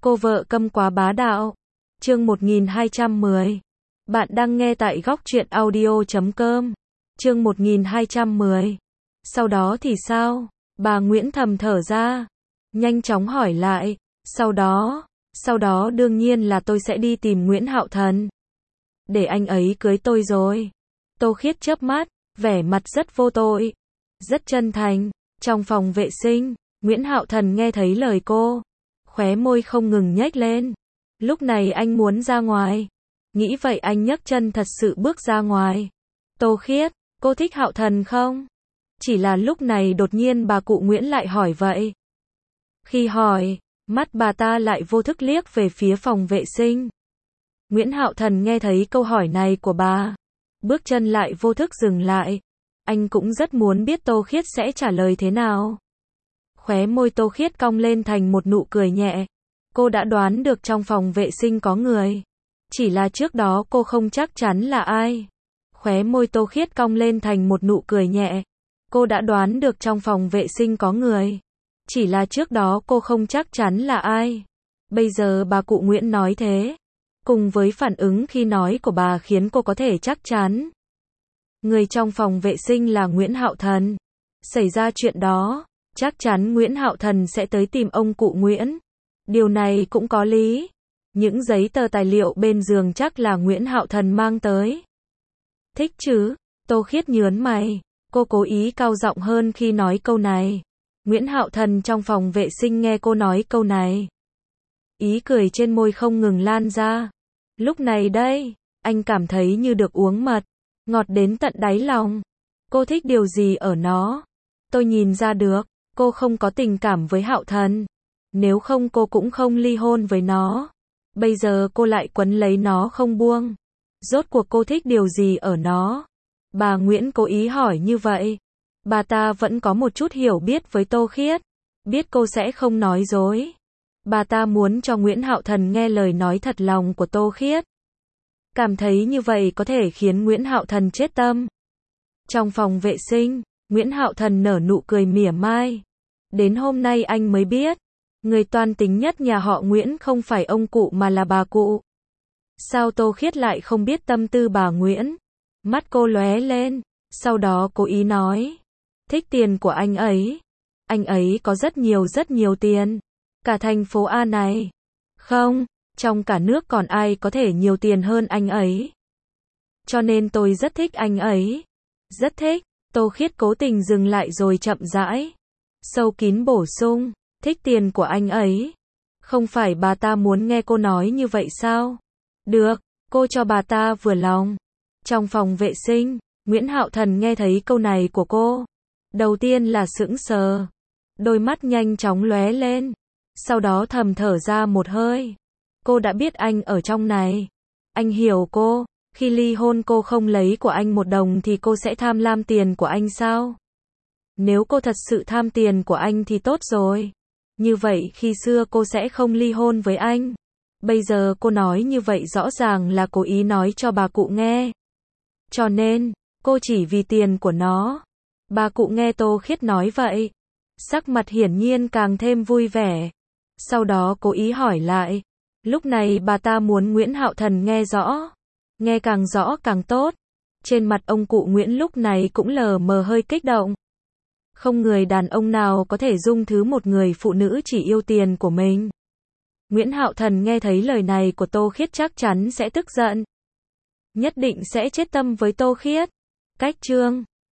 Cô vợ câm quá bá đạo. Chương 1210. Bạn đang nghe tại góc truyện audio.com. Chương 1210. Sau đó thì sao? Bà Nguyễn thầm thở ra, nhanh chóng hỏi lại. Sau đó đương nhiên là tôi sẽ đi tìm Nguyễn Hạo Thần. Để anh ấy cưới tôi rồi. Tô Khiết chớp mắt, vẻ mặt rất vô tội, rất chân thành. Trong phòng vệ sinh, Nguyễn Hạo Thần nghe thấy lời cô, khóe môi không ngừng nhếch lên. Lúc này anh muốn ra ngoài. Nghĩ vậy anh nhấc chân thật sự bước ra ngoài. Tô Khiết, cô thích Hạo Thần không? Chỉ là lúc này đột nhiên bà cụ Nguyễn lại hỏi vậy. Khi hỏi, mắt bà ta lại vô thức liếc về phía phòng vệ sinh. Nguyễn Hạo Thần nghe thấy câu hỏi này của bà, bước chân lại vô thức dừng lại. Anh cũng rất muốn biết Tô Khiết sẽ trả lời thế nào. Khóe môi Tô Khiết cong lên thành một nụ cười nhẹ. Cô đã đoán được trong phòng vệ sinh có người. Chỉ là trước đó cô không chắc chắn là ai. Khóe môi Tô Khiết cong lên thành một nụ cười nhẹ. Cô đã đoán được trong phòng vệ sinh có người. Chỉ là trước đó cô không chắc chắn là ai. Bây giờ bà cụ Nguyễn nói thế, cùng với phản ứng khi nói của bà khiến cô có thể chắc chắn. Người trong phòng vệ sinh là Nguyễn Hạo Thần. Xảy ra chuyện đó, chắc chắn Nguyễn Hạo Thần sẽ tới tìm ông cụ Nguyễn. Điều này cũng có lý. Những giấy tờ tài liệu bên giường chắc là Nguyễn Hạo Thần mang tới. Thích chứ? Tô Khiết nhớn mày. Cô cố ý cao giọng hơn khi nói câu này. Nguyễn Hạo Thần trong phòng vệ sinh nghe cô nói câu này, ý cười trên môi không ngừng lan ra. Lúc này đây, anh cảm thấy như được uống mật, ngọt đến tận đáy lòng. Cô thích điều gì ở nó? Tôi nhìn ra được, cô không có tình cảm với Hạo Thần. Nếu không cô cũng không ly hôn với nó. Bây giờ cô lại quấn lấy nó không buông. Rốt cuộc cô thích điều gì ở nó? Bà Nguyễn cố ý hỏi như vậy. Bà ta vẫn có một chút hiểu biết với Tô Khiết, biết cô sẽ không nói dối. Bà ta muốn cho Nguyễn Hạo Thần nghe lời nói thật lòng của Tô Khiết. Cảm thấy như vậy có thể khiến Nguyễn Hạo Thần chết tâm. Trong phòng vệ sinh, Nguyễn Hạo Thần nở nụ cười mỉa mai. Đến hôm nay anh mới biết, người toan tính nhất nhà họ Nguyễn không phải ông cụ mà là bà cụ. Sao Tô Khiết lại không biết tâm tư bà Nguyễn? Mắt cô lóe lên, sau đó cố ý nói. Thích tiền của anh ấy. Anh ấy có rất nhiều tiền. Cả thành phố A này. Không, trong cả nước còn ai có thể nhiều tiền hơn anh ấy. Cho nên tôi rất thích anh ấy. Rất thích. Tô Khiết cố tình dừng lại rồi chậm rãi, sâu kín bổ sung. Thích tiền của anh ấy. Không phải bà ta muốn nghe cô nói như vậy sao? Được, cô cho bà ta vừa lòng. Trong phòng vệ sinh, Nguyễn Hạo Thần nghe thấy câu này của cô. Đầu tiên là sững sờ. Đôi mắt nhanh chóng lóe lên. Sau đó thầm thở ra một hơi. Cô đã biết anh ở trong này. Anh hiểu cô. Khi ly hôn cô không lấy của anh một đồng thì cô sẽ tham lam tiền của anh sao? Nếu cô thật sự tham tiền của anh thì tốt rồi. Như vậy khi xưa cô sẽ không ly hôn với anh. Bây giờ cô nói như vậy rõ ràng là cố ý nói cho bà cụ nghe. Cho nên, cô chỉ vì tiền của nó. Bà cụ nghe Tô Khiết nói vậy, sắc mặt hiển nhiên càng thêm vui vẻ. Sau đó cố ý hỏi lại. Lúc này bà ta muốn Nguyễn Hạo Thần nghe rõ. Nghe càng rõ càng tốt. Trên mặt ông cụ Nguyễn lúc này cũng lờ mờ hơi kích động. Không người đàn ông nào có thể dung thứ một người phụ nữ chỉ yêu tiền của mình. Nguyễn Hạo Thần nghe thấy lời này của Tô Khiết chắc chắn sẽ tức giận. Nhất định sẽ chết tâm với Tô Khiết. Cách chương